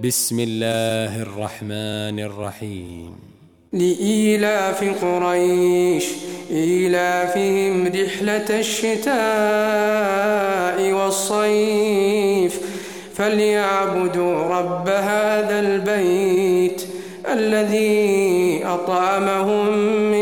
بسم الله الرحمن الرحيم. لإيلاف قريش إيلافهم رحلة الشتاء والصيف فليعبدوا رب هذا البيت الذي أطعمهم